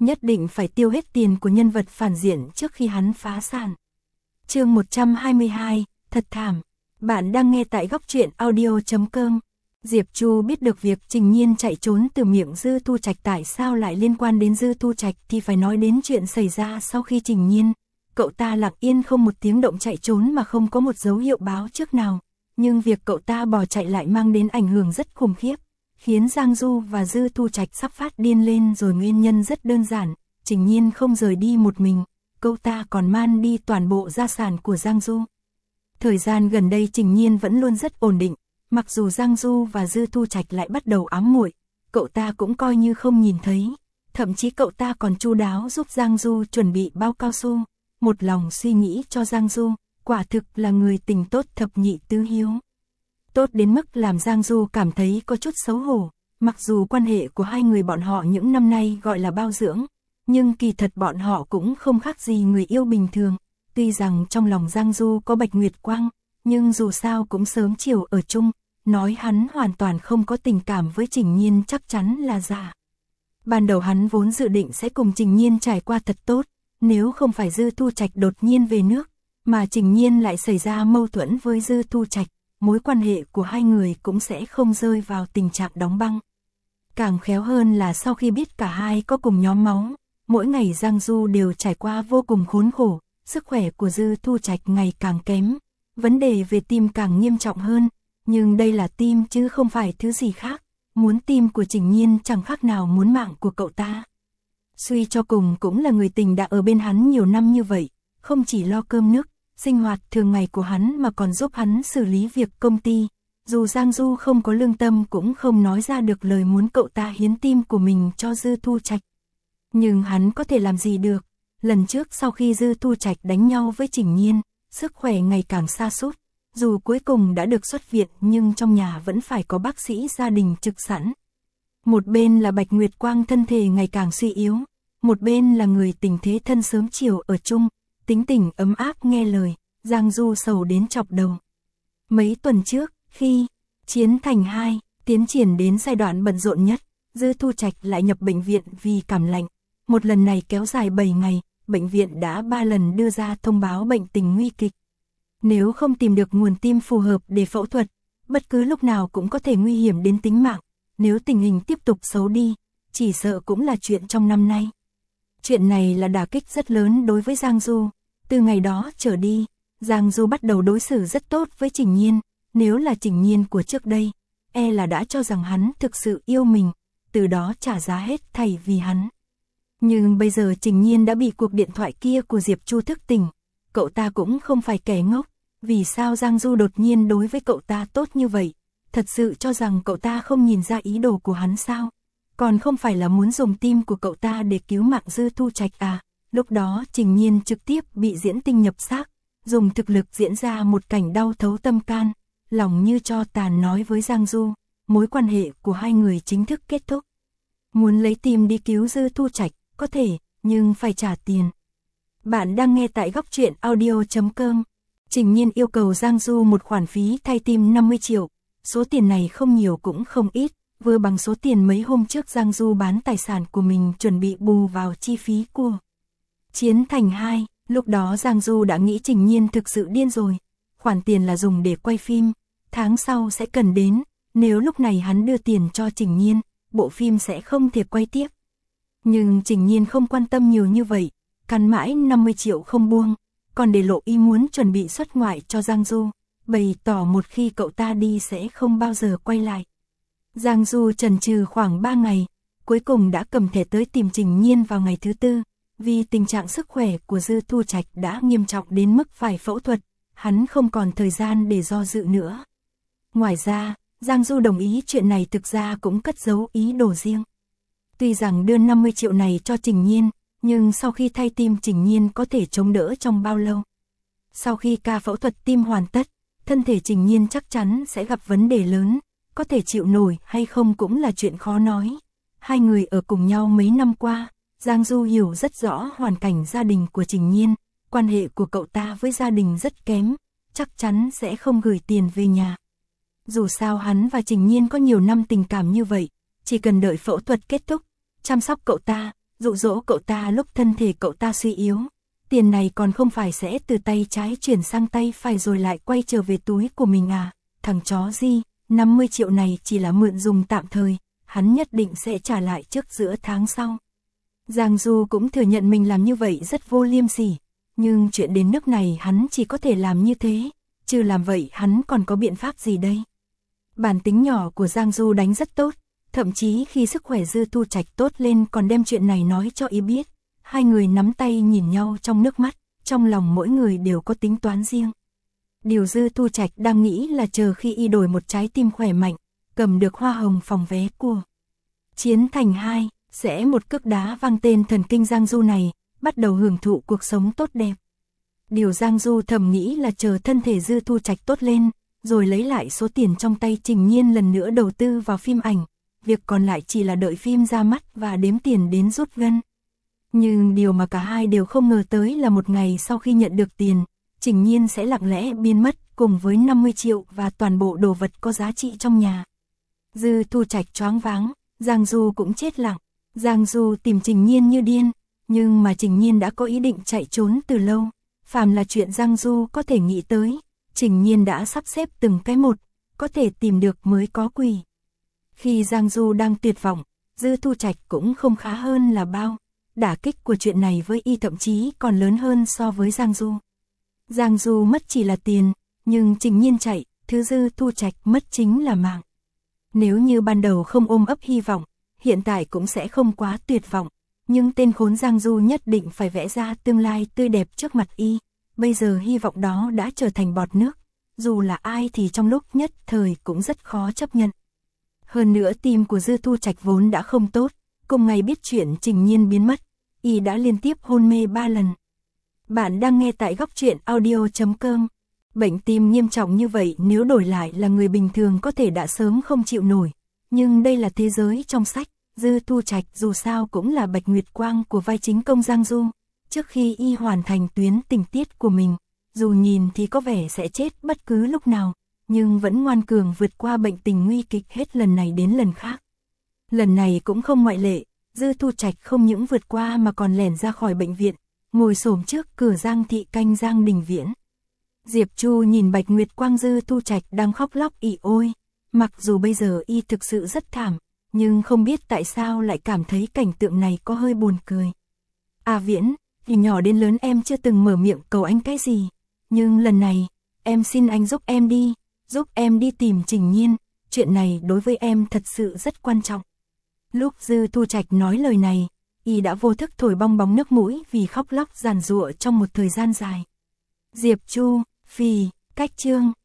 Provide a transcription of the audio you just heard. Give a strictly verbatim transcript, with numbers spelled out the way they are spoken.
nhất định phải tiêu hết tiền của nhân vật phản diện trước khi hắn phá sản. Chương một trăm hai mươi hai, thật thảm. Bạn đang nghe tại góc truyện audio chấm com. Diệp Chu biết được việc Trình Nhiên chạy trốn từ miệng Dư Thu Trạch tại sao lại liên quan đến Dư Thu Trạch thì phải nói đến chuyện xảy ra sau khi Trình Nhiên, cậu ta lặng yên không một tiếng động chạy trốn mà không có một dấu hiệu báo trước nào. Nhưng việc cậu ta bỏ chạy lại mang đến ảnh hưởng rất khủng khiếp, khiến Giang Du và Dư Thu Trạch sắp phát điên lên rồi. Nguyên nhân rất đơn giản, Trình Nhiên không rời đi một mình, cậu ta còn man đi toàn bộ gia sản của Giang Du. Thời gian gần đây Trình Nhiên vẫn luôn rất ổn định, mặc dù Giang Du và Dư Thu Trạch lại bắt đầu ám muội, cậu ta cũng coi như không nhìn thấy, thậm chí cậu ta còn chu đáo giúp Giang Du chuẩn bị bao cao su, một lòng suy nghĩ cho Giang Du, quả thực là người tình tốt thập nhị tứ hiếu. Tốt đến mức làm Giang Du cảm thấy có chút xấu hổ, mặc dù quan hệ của hai người bọn họ những năm nay gọi là bao dưỡng, nhưng kỳ thật bọn họ cũng không khác gì người yêu bình thường. Tuy rằng trong lòng Giang Du có Bạch Nguyệt Quang, nhưng dù sao cũng sớm chiều ở chung, nói hắn hoàn toàn không có tình cảm với Trình Nhiên chắc chắn là giả. Ban đầu hắn vốn dự định sẽ cùng Trình Nhiên trải qua thật tốt, nếu không phải Dư Thu Trạch đột nhiên về nước, mà Trình Nhiên lại xảy ra mâu thuẫn với Dư Thu Trạch, mối quan hệ của hai người cũng sẽ không rơi vào tình trạng đóng băng. Càng khéo hơn là sau khi biết cả hai có cùng nhóm máu, mỗi ngày Giang Du đều trải qua vô cùng khốn khổ, sức khỏe của Dư Thu Trạch ngày càng kém, vấn đề về tim càng nghiêm trọng hơn, nhưng đây là tim chứ không phải thứ gì khác, muốn tim của Trình Nhiên chẳng khác nào muốn mạng của cậu ta. Suy cho cùng cũng là người tình đã ở bên hắn nhiều năm như vậy, không chỉ lo cơm nước, sinh hoạt thường ngày của hắn mà còn giúp hắn xử lý việc công ty. Dù Giang Du không có lương tâm cũng không nói ra được lời muốn cậu ta hiến tim của mình cho Dư Thu Trạch. Nhưng hắn có thể làm gì được, lần trước sau khi Dư Thu Trạch đánh nhau với Trình Nhiên, sức khỏe ngày càng sa sút, dù cuối cùng đã được xuất viện nhưng trong nhà vẫn phải có bác sĩ gia đình trực sẵn. Một bên là Bạch Nguyệt Quang thân thể ngày càng suy yếu, một bên là người tình thế thân sớm chiều ở chung, tính tình ấm áp nghe lời, Giang Du sầu đến chọc đầu. Mấy tuần trước, khi Chiến Thành hai tiến triển đến giai đoạn bận rộn nhất, Dư Thu Trạch lại nhập bệnh viện vì cảm lạnh. Một lần này kéo dài bảy ngày, bệnh viện đã ba lần đưa ra thông báo bệnh tình nguy kịch. Nếu không tìm được nguồn tim phù hợp để phẫu thuật, bất cứ lúc nào cũng có thể nguy hiểm đến tính mạng. Nếu tình hình tiếp tục xấu đi, chỉ sợ cũng là chuyện trong năm nay. Chuyện này là đả kích rất lớn đối với Giang Du. Từ ngày đó trở đi, Giang Du bắt đầu đối xử rất tốt với Trình Nhiên. Nếu là Trình Nhiên của trước đây, e là đã cho rằng hắn thực sự yêu mình, từ đó trả giá hết thảy vì hắn. Nhưng bây giờ Trình Nhiên đã bị cuộc điện thoại kia của Diệp Chu thức tỉnh, cậu ta cũng không phải kẻ ngốc, vì sao Giang Du đột nhiên đối với cậu ta tốt như vậy, thật sự cho rằng cậu ta không nhìn ra ý đồ của hắn sao, còn không phải là muốn dùng tim của cậu ta để cứu mạng Dư Thu Trạch à. Lúc đó Trình Nhiên trực tiếp bị diễn tinh nhập xác, dùng thực lực diễn ra một cảnh đau thấu tâm can, lòng như tro tàn nói với Giang Du, mối quan hệ của hai người chính thức kết thúc. Muốn lấy tim đi cứu Dư Thu Trạch, có thể, nhưng phải trả tiền. Bạn đang nghe tại góc truyện audio chấm com. Trình Nhiên yêu cầu Giang Du một khoản phí thay tim năm mươi triệu, số tiền này không nhiều cũng không ít, vừa bằng số tiền mấy hôm trước Giang Du bán tài sản của mình chuẩn bị bù vào chi phí của Chiến Thành hai. Lúc đó Giang Du đã nghĩ Trình Nhiên thực sự điên rồi, khoản tiền là dùng để quay phim, tháng sau sẽ cần đến, nếu lúc này hắn đưa tiền cho Trình Nhiên, bộ phim sẽ không thể quay tiếp. Nhưng Trình Nhiên không quan tâm nhiều như vậy, cắn mãi năm mươi triệu không buông, còn để lộ ý muốn chuẩn bị xuất ngoại cho Giang Du, bày tỏ một khi cậu ta đi sẽ không bao giờ quay lại. Giang Du chần chừ khoảng ba ngày, cuối cùng đã cầm thẻ tới tìm Trình Nhiên vào ngày thứ tư, vì tình trạng sức khỏe của Dư Thu Trạch đã nghiêm trọng đến mức phải phẫu thuật, hắn không còn thời gian để do dự nữa. Ngoài ra, Giang Du đồng ý chuyện này thực ra cũng cất giấu ý đồ riêng. Tuy rằng đưa năm mươi triệu này cho Trình Nhiên, nhưng sau khi thay tim Trình Nhiên có thể chống đỡ trong bao lâu? Sau khi ca phẫu thuật tim hoàn tất, thân thể Trình Nhiên chắc chắn sẽ gặp vấn đề lớn, có thể chịu nổi hay không cũng là chuyện khó nói. Hai người ở cùng nhau mấy năm qua, Giang Du hiểu rất rõ hoàn cảnh gia đình của Trình Nhiên, quan hệ của cậu ta với gia đình rất kém, chắc chắn sẽ không gửi tiền về nhà. Dù sao hắn và Trình Nhiên có nhiều năm tình cảm như vậy, chỉ cần đợi phẫu thuật kết thúc, chăm sóc cậu ta, dụ dỗ cậu ta lúc thân thể cậu ta suy yếu. Tiền này còn không phải sẽ từ tay trái chuyển sang tay phải rồi lại quay trở về túi của mình à? Thằng chó gì, năm mươi triệu này chỉ là mượn dùng tạm thời, hắn nhất định sẽ trả lại trước giữa tháng sau. Giang Du cũng thừa nhận mình làm như vậy rất vô liêm sỉ, nhưng chuyện đến nước này hắn chỉ có thể làm như thế, chứ làm vậy hắn còn có biện pháp gì đây? Bản tính nhỏ của Giang Du đánh rất tốt, thậm chí khi sức khỏe Dư Thu Trạch tốt lên còn đem chuyện này nói cho y biết. Hai người nắm tay nhìn nhau trong nước mắt, trong lòng mỗi người đều có tính toán riêng. Điều Dư Thu Trạch đang nghĩ là chờ khi y đổi một trái tim khỏe mạnh, cầm được hoa hồng phòng vé của Chiến Thành hai, sẽ một cước đá văng tên thần kinh Giang Du này, bắt đầu hưởng thụ cuộc sống tốt đẹp. Điều Giang Du thầm nghĩ là chờ thân thể Dư Thu Trạch tốt lên, rồi lấy lại số tiền trong tay Trình Nhiên lần nữa đầu tư vào phim ảnh, việc còn lại chỉ là đợi phim ra mắt và đếm tiền đến rút gân. Nhưng điều mà cả hai đều không ngờ tới là một ngày sau khi nhận được tiền, Trình Nhiên sẽ lặng lẽ biến mất cùng với năm mươi triệu và toàn bộ đồ vật có giá trị trong nhà. Dư Thu Trạch choáng váng, Giang Du cũng chết lặng. Giang Du tìm Trình Nhiên như điên, nhưng mà Trình Nhiên đã có ý định chạy trốn từ lâu. Phàm là chuyện Giang Du có thể nghĩ tới, Trình Nhiên đã sắp xếp từng cái một, có thể tìm được mới có quỷ. Khi Giang Du đang tuyệt vọng, Dư Thu Trạch cũng không khá hơn là bao. Đả kích của chuyện này với y thậm chí còn lớn hơn so với Giang Du. Giang Du mất chỉ là tiền, nhưng Trình Nhiên chạy, thứ Dư Thu Trạch mất chính là mạng. Nếu như ban đầu không ôm ấp hy vọng, hiện tại cũng sẽ không quá tuyệt vọng, nhưng tên khốn Giang Du nhất định phải vẽ ra tương lai tươi đẹp trước mặt y. Bây giờ hy vọng đó đã trở thành bọt nước, dù là ai thì trong lúc nhất thời cũng rất khó chấp nhận. Hơn nữa tim của Dư Thu Trạch vốn đã không tốt, cùng ngày biết chuyện Trình Nhiên biến mất, y đã liên tiếp hôn mê ba lần. Bạn đang nghe tại góc truyện audio chấm com. Bệnh tim nghiêm trọng như vậy nếu đổi lại là người bình thường có thể đã sớm không chịu nổi, nhưng đây là thế giới trong sách. Dư Thu Trạch dù sao cũng là Bạch Nguyệt Quang của vai chính công Giang Du. Trước khi y hoàn thành tuyến tình tiết của mình, dù nhìn thì có vẻ sẽ chết bất cứ lúc nào, nhưng vẫn ngoan cường vượt qua bệnh tình nguy kịch hết lần này đến lần khác. Lần này cũng không ngoại lệ, Dư Thu Trạch không những vượt qua mà còn lẻn ra khỏi bệnh viện, ngồi xổm trước cửa Giang thị canh Giang Đình Viễn. Diệp Chu nhìn Bạch Nguyệt Quang Dư Thu Trạch đang khóc lóc ỉ ôi, mặc dù bây giờ y thực sự rất thảm, nhưng không biết tại sao lại cảm thấy cảnh tượng này có hơi buồn cười. À Viễn, từ nhỏ đến lớn em chưa từng mở miệng cầu anh cái gì, nhưng lần này, em xin anh giúp em đi, giúp em đi tìm Trình Nhiên, chuyện này đối với em thật sự rất quan trọng. Lúc Dư Thu Trạch nói lời này, y đã vô thức thổi bong bóng nước mũi vì khóc lóc giàn giụa trong một thời gian dài. Diệp Chu, phì, cách chương.